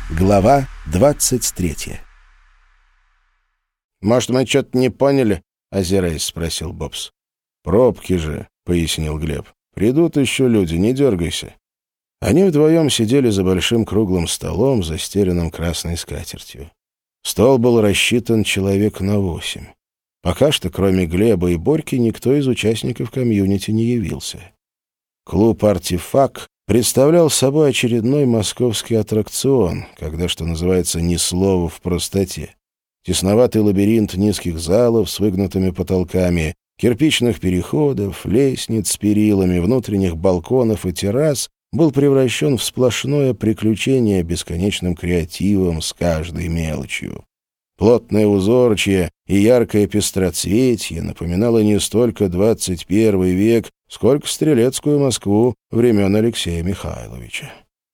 Глава 23. «Может, мы что-то не поняли?» — озираясь, спросил Бобс. «Пробки же», — пояснил Глеб. «Придут еще люди, не дергайся». Они вдвоем сидели за большим круглым столом, застеленным красной скатертью. Стол был рассчитан человек на 8. Пока что, кроме Глеба и Борьки, никто из участников комьюнити не явился. Клуб «Артефакт» представлял собой очередной московский аттракцион, когда, что называется, ни слова в простоте. Тесноватый лабиринт низких залов с выгнутыми потолками, кирпичных переходов, лестниц с перилами, внутренних балконов и террас был превращен в сплошное приключение бесконечным креативом с каждой мелочью. Плотное узорчье и яркое пестроцветье напоминало не столько 21 век, сколько стрелецкую Москву времен Алексея Михайловича.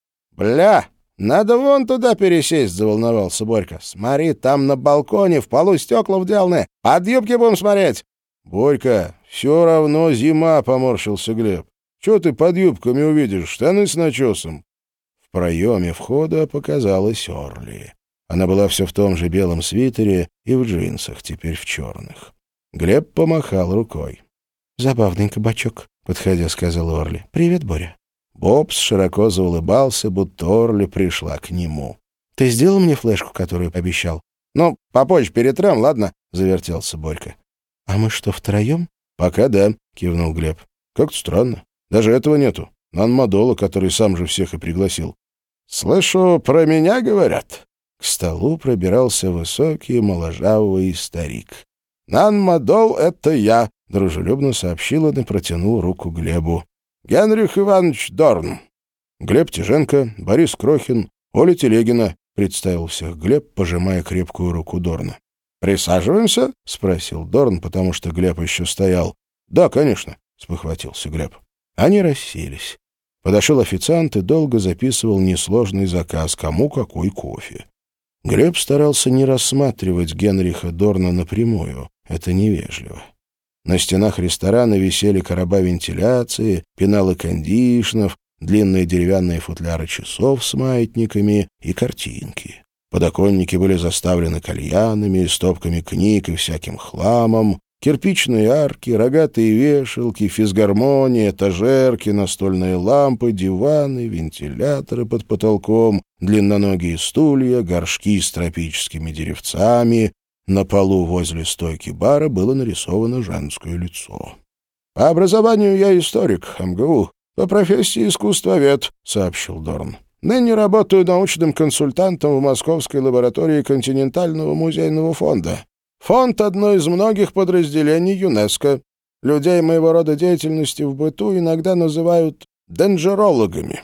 «Бля, надо вон туда пересесть», — заволновался Борька. «Смотри, там на балконе в полу стекла вделаны. Под юбки будем смотреть». «Борька, все равно зима», — поморщился Глеб. «Че ты под юбками увидишь? Штаны с начесом». В проеме входа показалась Орли. Она была все в том же белом свитере и в джинсах, теперь в черных. Глеб помахал рукой. «Забавный кабачок», — подходя, сказал Орли. «Привет, Боря». Бобс широко заулыбался, будто Орли пришла к нему. «Ты сделал мне флешку, которую пообещал?» «Ну, попозже перетрем, ладно?» — завертелся Борька. «А мы что, втроем?» «Пока да», — кивнул Глеб. «Как-то странно. Даже этого нету. Нанмадола, который сам же всех и пригласил». «Слышу, про меня говорят». К столу пробирался высокий, моложавый старик. «Нанмадол — это я», — дружелюбно сообщил он и протянул руку Глебу. «Генрих Иванович Дорн». «Глеб Тяженко, Борис Крохин, Оля Телегина», — представил всех Глеб, пожимая крепкую руку Дорна. «Присаживаемся?» — спросил Дорн, потому что Глеб еще стоял. «Да, конечно», — спохватился Глеб. Они расселись. Подошел официант и долго записывал несложный заказ, кому какой кофе. Глеб старался не рассматривать Генриха Дорна напрямую. Это невежливо. На стенах ресторана висели короба вентиляции, пеналы кондишнов, длинные деревянные футляры часов с маятниками и картинки. Подоконники были заставлены кальянами, стопками книг и всяким хламом. Кирпичные арки, рогатые вешалки, физгармония, этажерки, настольные лампы, диваны, вентиляторы под потолком, длинноногие стулья, горшки с тропическими деревцами. На полу возле стойки бара было нарисовано женское лицо. «По образованию я историк, МГУ, по профессии искусствовед», — сообщил Дорн. «Ныне работаю научным консультантом в Московской лаборатории континентального музейного фонда. Фонд — одно из многих подразделений ЮНЕСКО. Людей моего рода деятельности в быту иногда называют денджерологами.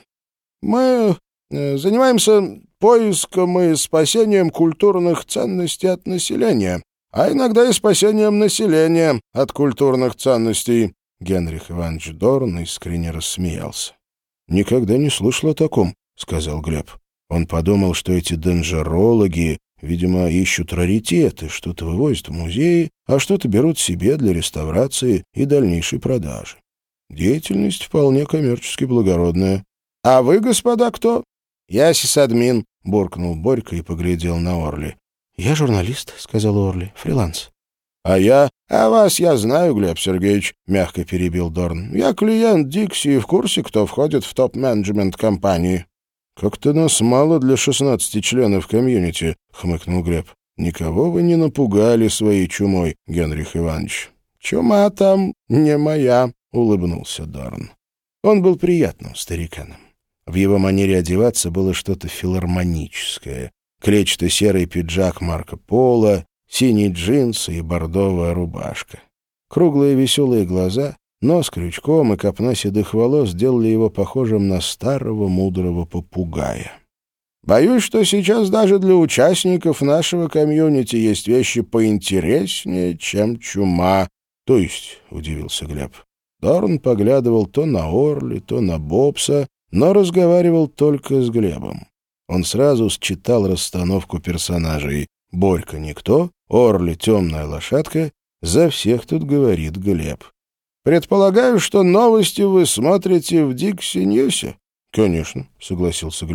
Мы занимаемся поиском и спасением культурных ценностей от населения, а иногда и спасением населения от культурных ценностей». Генрих Иванович Дорн искренне рассмеялся. «Никогда не слышал о таком», — сказал Глеб. Он подумал, что эти денджерологи, видимо, ищут раритеты, что-то вывозят в музеи, а что-то берут себе для реставрации и дальнейшей продажи. Деятельность вполне коммерчески благородная. «А вы, господа, кто?» «Я сисадмин», — буркнул Борька и поглядел на Орли. «Я журналист», — сказал Орли, — «фриланс». «А я...» «А вас я знаю, Глеб Сергеевич», — мягко перебил Дорн. «Я клиент Дикси и в курсе, кто входит в топ-менеджмент компании». «Как-то нас мало для 16 членов комьюнити», — хмыкнул Глеб. «Никого вы не напугали своей чумой, Генрих Иванович». «Чума там не моя», — улыбнулся Дорн. Он был приятным стариканом. В его манере одеваться было что-то филармоническое. Клетчато-серый пиджак Марко Поло, синие джинсы и бордовая рубашка. Круглые веселые глаза, нос крючком и копна седых волос делали его похожим на старого мудрого попугая. «Боюсь, что сейчас даже для участников нашего комьюнити есть вещи поинтереснее, чем чума». «То есть?» — удивился Глеб. Дорн поглядывал то на Орли, то на Бобса, но разговаривал только с Глебом. Он сразу считал расстановку персонажей. Борька никто, Орли темная лошадка, за всех тут говорит Глеб. «Предполагаю, что новости вы смотрите в Дикси Ньюсе?» «Конечно», — согласился Глеб.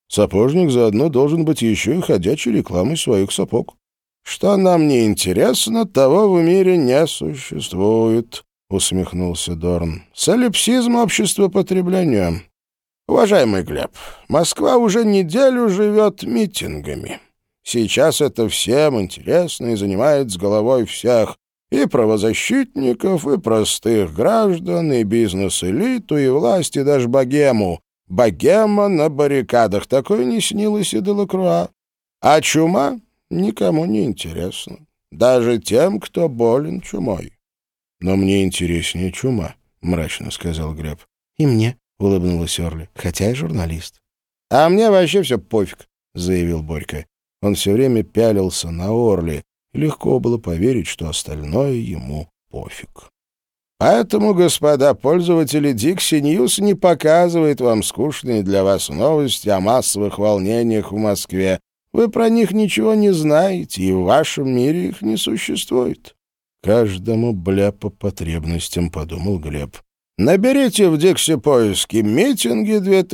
Сапожник заодно должен быть еще и ходячей рекламой своих сапог. Что нам не интересно, того в мире не существует, — усмехнулся Дорн. Солипсизм общества потребления. Уважаемый Глеб, Москва уже неделю живет митингами. Сейчас это всем интересно и занимает с головой всех. И правозащитников, и простых граждан, и бизнес-элиту, и власть, и даже богему. Богема на баррикадах. Такое не снилось и Делакруа. А чума никому не интересна. Даже тем, кто болен чумой. — Но мне интереснее чума, — мрачно сказал Глеб. — И мне, — улыбнулась Орли, — хотя я журналист. — А мне вообще все пофиг, — заявил Борька. Он все время пялился на Орли. Легко было поверить, что остальное ему пофиг. Поэтому, господа пользователи, Dixie News не показывает вам скучные для вас новости о массовых волнениях в Москве. Вы про них ничего не знаете, и в вашем мире их не существует. Каждому бля по потребностям, — подумал Глеб. «Наберите в Дикси поиски «Митинги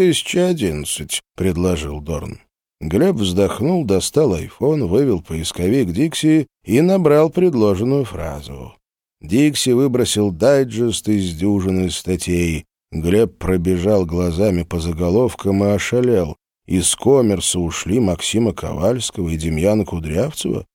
2011», — предложил Дорн. Глеб вздохнул, достал айфон, вывел поисковик Дикси и набрал предложенную фразу. Дикси выбросил дайджест из дюжины статей. Глеб пробежал глазами по заголовкам и ошалел. Из коммерса ушли Максима Ковальского и Демьяна Кудрявцева?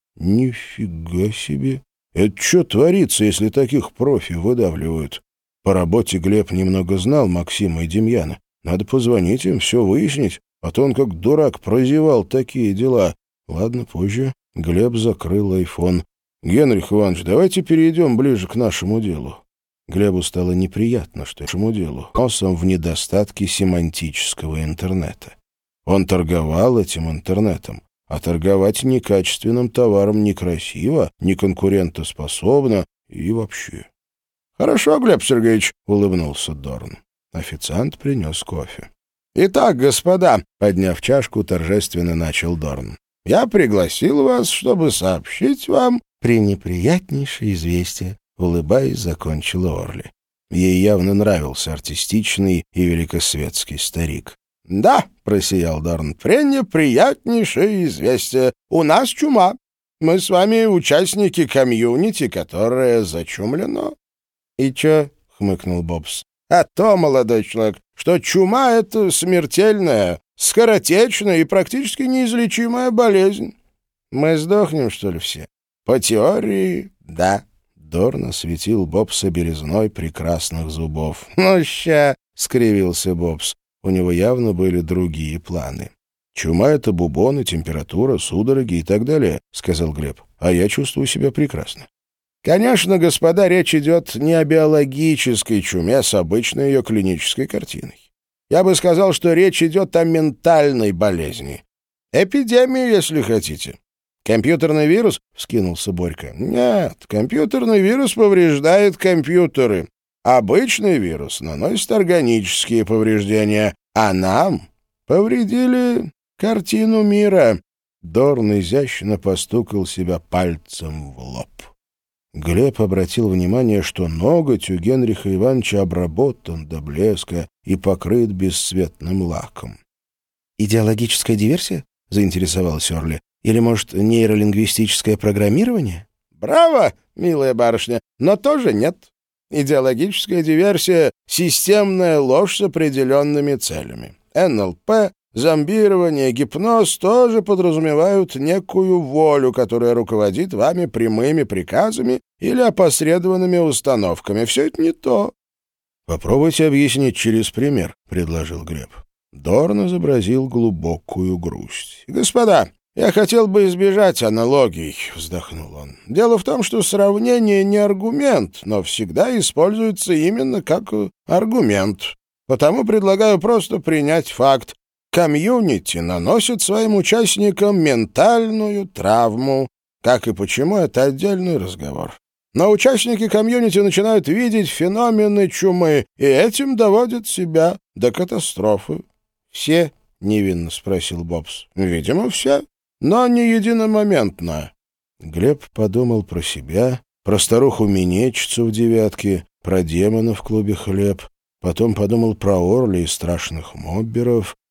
Нифига себе! Это что творится, если таких профи выдавливают? По работе Глеб немного знал Максима и Демьяна. Надо позвонить им, все выяснить, а то он как дурак прозевал такие дела. Ладно, позже. Глеб закрыл айфон. «Генрих Иванович, давайте перейдем ближе к нашему делу». Глебу стало неприятно, что нашему делу носом в недостатке семантического интернета. Он торговал этим интернетом, а торговать некачественным товаром некрасиво, неконкурентоспособно и вообще. «Хорошо, Глеб Сергеевич», — улыбнулся Дорн. Официант принес кофе. «Итак, господа», — подняв чашку, торжественно начал Дорн, «я пригласил вас, чтобы сообщить вам пренеприятнейшее известие», — улыбаясь, закончила Орли. Ей явно нравился артистичный и великосветский старик. «Да», — просиял Дорн, — «пренеприятнейшее известие. У нас чума. Мы с вами участники комьюнити, которое зачумлено». «И чё?» — хмыкнул Бобс. «А то, молодой человек, что чума — это смертельная, скоротечная и практически неизлечимая болезнь. Мы сдохнем, что ли, все? По теории, да». Дорн осветил Бобса белизной прекрасных зубов. «Ну, ща!» — скривился Бобс. У него явно были другие планы. «Чума — это бубоны, температура, судороги и так далее», — сказал Глеб. «А я чувствую себя прекрасно». Конечно, господа, речь идет не о биологической чуме с обычной ее клинической картиной. Я бы сказал, что речь идет о ментальной болезни. Эпидемии, если хотите. «Компьютерный вирус?» — вскинулся Борька. «Нет, компьютерный вирус повреждает компьютеры. Обычный вирус наносит органические повреждения, а нам повредили картину мира». Дорн изящно постукал себя пальцем в лоб. Глеб обратил внимание, что ноготь у Генриха Ивановича обработан до блеска и покрыт бесцветным лаком. «Идеологическая диверсия?» — заинтересовалась Орли. «Или, может, нейролингвистическое программирование?» «Браво, милая барышня, но тоже нет. Идеологическая диверсия — системная ложь с определенными целями. НЛП, зомбирование, гипноз тоже подразумевают некую волю, которая руководит вами прямыми приказами или опосредованными установками. Все это не то». «Попробуйте объяснить через пример», — предложил Глеб. Дорн изобразил глубокую грусть. «Господа, я хотел бы избежать аналогий», — вздохнул он. «Дело в том, что сравнение не аргумент, но всегда используется именно как аргумент. Потому предлагаю просто принять факт. Комьюнити наносит своим участникам ментальную травму. Как и почему — это отдельный разговор. Но участники комьюнити начинают видеть феномены чумы, и этим доводят себя до катастрофы». «Все?» — невинно спросил Бобс. «Видимо, все, но не единомоментно». Глеб подумал про себя, про старуху-минетчицу в «девятке», про демона в клубе «Хлеб». Потом подумал про Орли и страшных мобберов,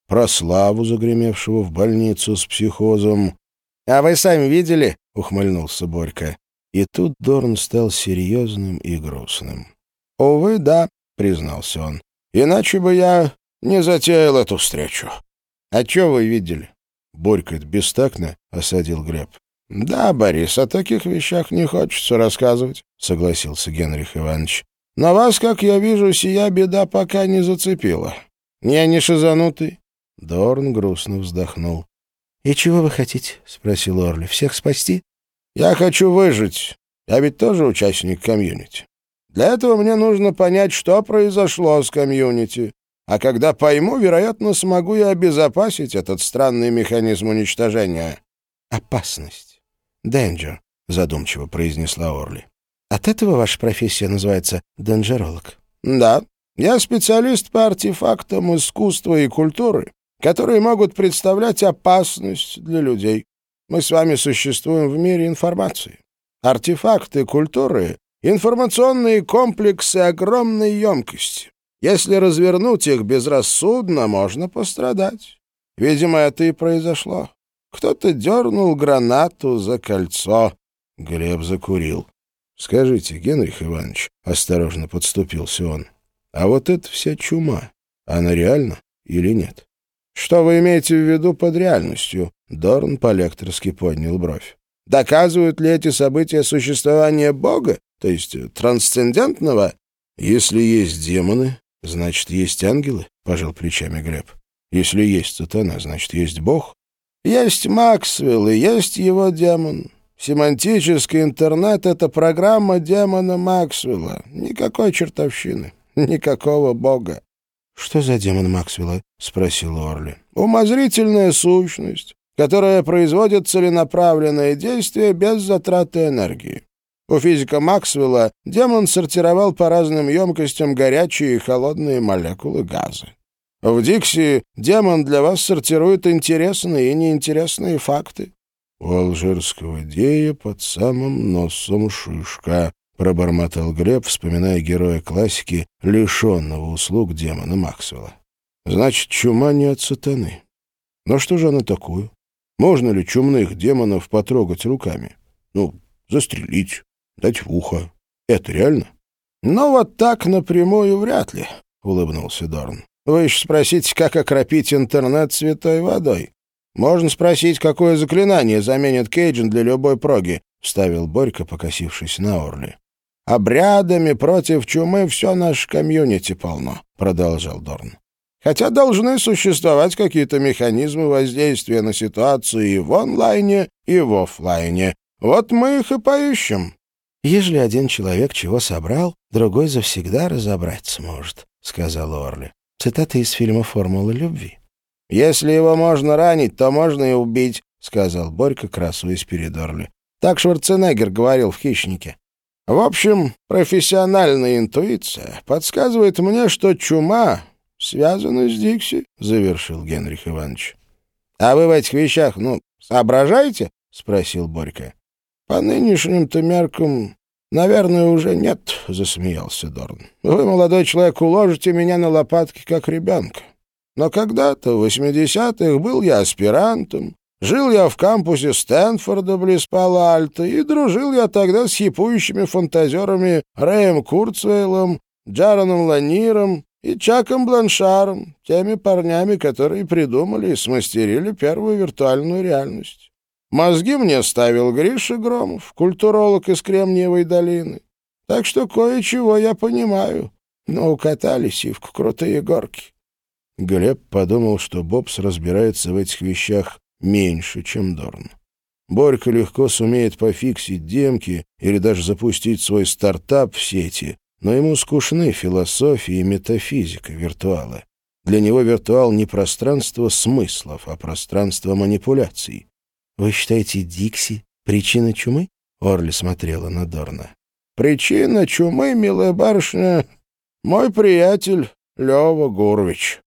про Славу, загремевшего в больницу с психозом. «А вы сами видели?» — ухмыльнулся Борька. И тут Дорн стал серьезным и грустным. «Увы, да», — признался он. «Иначе бы я не затеял эту встречу». «А что вы видели?» «Борька, это бестактно», — осадил Глеб. «Да, Борис, о таких вещах не хочется рассказывать», — согласился Генрих Иванович. «Но вас, как я вижу, сия беда пока не зацепила. Я не шизанутый». Дорн грустно вздохнул. «И чего вы хотите?» — спросил Орли. «Всех спасти?» «Я хочу выжить. Я ведь тоже участник комьюнити. Для этого мне нужно понять, что произошло с комьюнити. А когда пойму, вероятно, смогу и обезопасить этот странный механизм уничтожения». «Опасность. Danger», — задумчиво произнесла Орли. «От этого ваша профессия называется денджеролог?» «Да. Я специалист по артефактам искусства и культуры, которые могут представлять опасность для людей. Мы с вами существуем в мире информации. Артефакты культуры — информационные комплексы огромной емкости. Если развернуть их безрассудно, можно пострадать. Видимо, это и произошло. Кто-то дернул гранату за кольцо». Глеб закурил. «Скажите, Генрих Иванович, — осторожно подступился он, — а вот эта вся чума, она реальна или нет?» «Что вы имеете в виду под реальностью?» Дорн по-лекторски поднял бровь. «Доказывают ли эти события существование Бога, то есть трансцендентного?» «Если есть демоны, значит, есть ангелы», — пожал плечами Глеб. «Если есть сатана, значит, есть Бог». «Есть Максвелл и есть его демон. Семантический интернет — это программа демона Максвелла. Никакой чертовщины, никакого Бога». «Что за демон Максвелла?» — спросил Орли. «Умозрительная сущность, которая производит целенаправленные действия без затраты энергии. У физика Максвелла демон сортировал по разным емкостям горячие и холодные молекулы газа. В Дикси демон для вас сортирует интересные и неинтересные факты». «У алжирского дея под самым носом шишка», — пробормотал Глеб, вспоминая героя классики, лишенного услуг демона Максвелла. «Значит, чума не от сатаны. Но что же она такое? Можно ли чумных демонов потрогать руками? Ну, застрелить, дать в ухо. Это реально?» «Ну, вот так напрямую вряд ли», — улыбнулся Дорн. «Вы еще спросите, как окропить интернет святой водой. Можно спросить, какое заклинание заменит Кейджин для любой проги», — вставил Борька, покосившись на Орли. «Обрядами против чумы все наше комьюнити полно», — продолжал Дорн. «Хотя должны существовать какие-то механизмы воздействия на ситуацию и в онлайне, и в офлайне. Вот мы их и поищем». «Ежели один человек чего собрал, другой завсегда разобрать сможет», — сказал Орли. Цитата из фильма «Формула любви». «Если его можно ранить, то можно и убить», — сказал Борька, красуясь перед Орли. «Так Шварценеггер говорил в «Хищнике». В общем, профессиональная интуиция подсказывает мне, что чума связана с Дикси», — завершил Генрих Иванович. «А вы в этих вещах, соображаете?» — спросил Борька. «По нынешним-то меркам, наверное, уже нет», — засмеялся Дорн. «Вы, молодой человек, уложите меня на лопатки, как ребенка. Но когда-то, в 80-х, был я аспирантом, жил я в кампусе Стэнфорда близ Пало-Альто, и дружил я тогда с хипующими фантазерами Рэем Курцвейлом, Джароном Ланиром и Чаком Бланшаром, теми парнями, которые придумали и смастерили первую виртуальную реальность. Мозги мне ставил Гриша Громов, культуролог из Кремниевой долины. Так что кое-чего я понимаю, но укатали сивку крутые горки». Глеб подумал, что Бобс разбирается в этих вещах меньше, чем Дорн. Борька легко сумеет пофиксить демки или даже запустить свой стартап в сети, но ему скучны философия и метафизика виртуала. Для него виртуал не пространство смыслов, а пространство манипуляций. «Вы считаете, Дикси — причина чумы?» — Орли смотрела на Дорна. «Причина чумы, милая барышня, мой приятель Лёва Гурович».